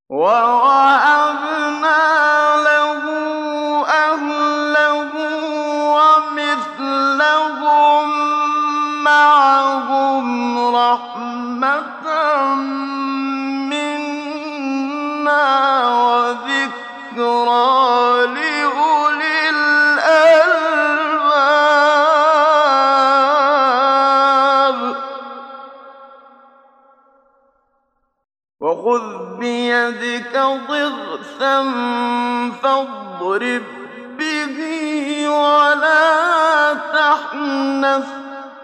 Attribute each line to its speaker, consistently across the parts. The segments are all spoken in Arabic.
Speaker 1: وَوَهَبْنَا لَهُ أَهْلَهُ وَمِثْلَهُم مَّعَهُمْ رَحْمَةً مِّنَّا وَذِكْرَىٰ لِأُولِي الْأَلْبَابِ وَخُذْ بِيَدِكَ ضِغْثًا فَاضْرِب بِّهِ وَلَا تَحْنَثْ ۗ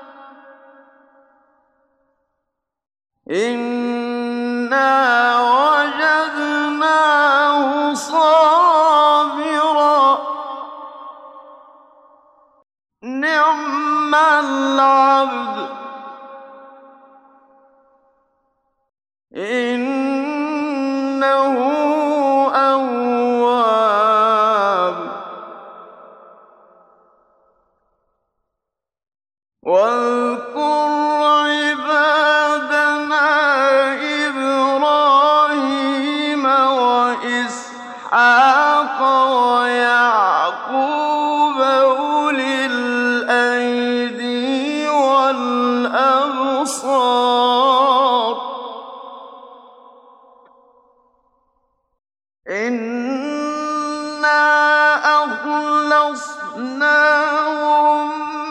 Speaker 1: إِنَّا وَجَدْنَاهُ صَابِرًا ۚ نِّعْمَ الْعَبْدُ ۖ إِنَّهُ أَوَّابٌ. وَاذْكُرْ عِبَادَنَا إِبْرَاهِيمَ وَإِسْحَاقَ وَيَعْقُوبَ أُولِي الْأَيْدِي وَالْأَبْصَارِ إِنَّا أَخْلَصْنَاهُم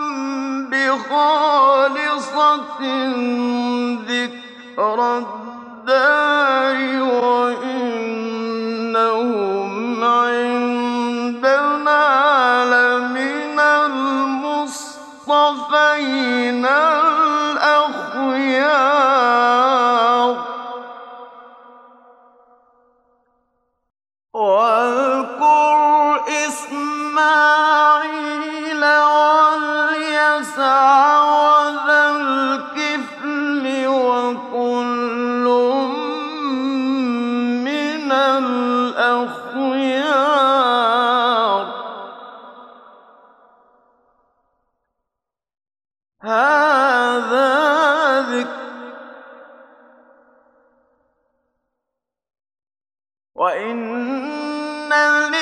Speaker 1: بِخَالِصَةٍ ذِكْرَى الدَّارِ وَإِنَّهُمْ عِندَنَا لَمِنَ الْمُصْطَفَيْنَ الْأَخْيَارِ وَاذْكُرْ إِسْمَاعِيلَ وَالْيَسَعَ وَذَا الْكِفْلِ ۖ وَكُلٌّ مِّنَ الْأَخْيَارِ هَٰذَا ذِكْرٌ ۚ وَإِنَّ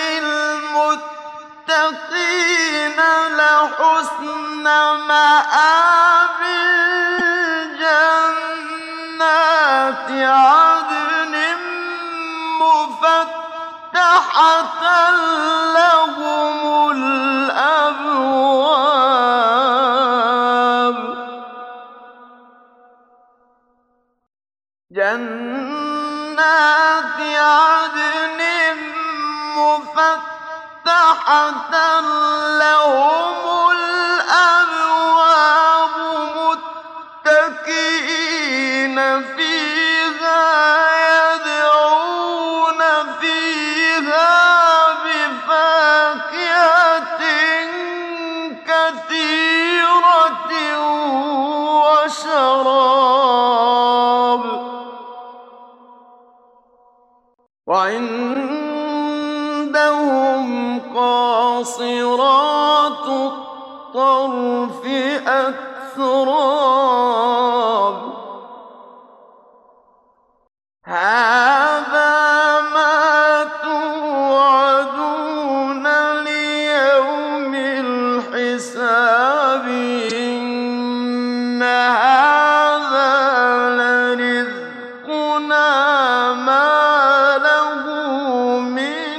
Speaker 1: لِلْمُتَّقِينَ لَحُسْنَ مَآبٍ جَنَّاتِ عَدْنٍ مُّفَتَّحَةً لَّهُمُ الْأَبْوَابُ جَنَّاتِ عَدْنٍ مُّفَتَّحَةً لَّهُمُ الْأَبْوَابُ مُتَّكِئِينَ فِيهَا يَدْعُونَ فِيهَا بِفَاكِهَةٍ كَثِيرَةٍ وَشَرَابٍ وَعِندَهُمْ قَاصِرَاتُ الطَّرْفِ أَتْرَابٌ هَٰذَا مَا تُوعَدُونَ لِيَوْمِ الْحِسَابِ إِنَّ هَٰذَا لَرِزْقُنَا مَا لَهُ مِن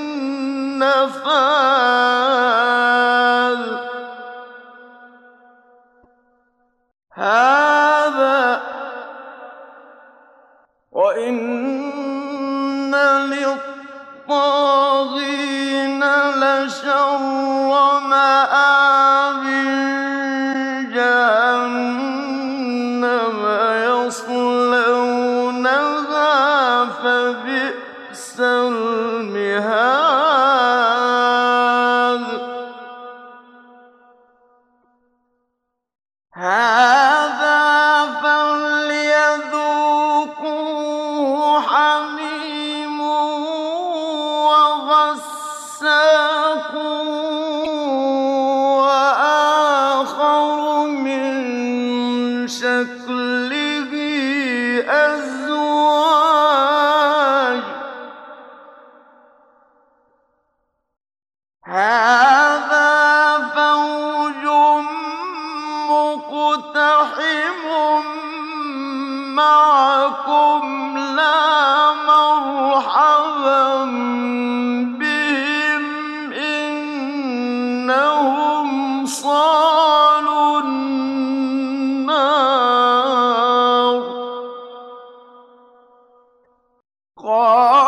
Speaker 1: نَّفَادٍ وَإِنَّ لِلطَّاغِينَ لَشَرَّ مَآبٍ جَهَنَّمَ يَصْلَوْنَهَا فَبِئْسَ الْمِهَادُ هَٰذَا فَلْيَذُوقُوهُ حَمِيمٌ وَغَسَّاقٌ وَآخَرُ مِن شَكْلِهِ أَزْوَاجٌ قال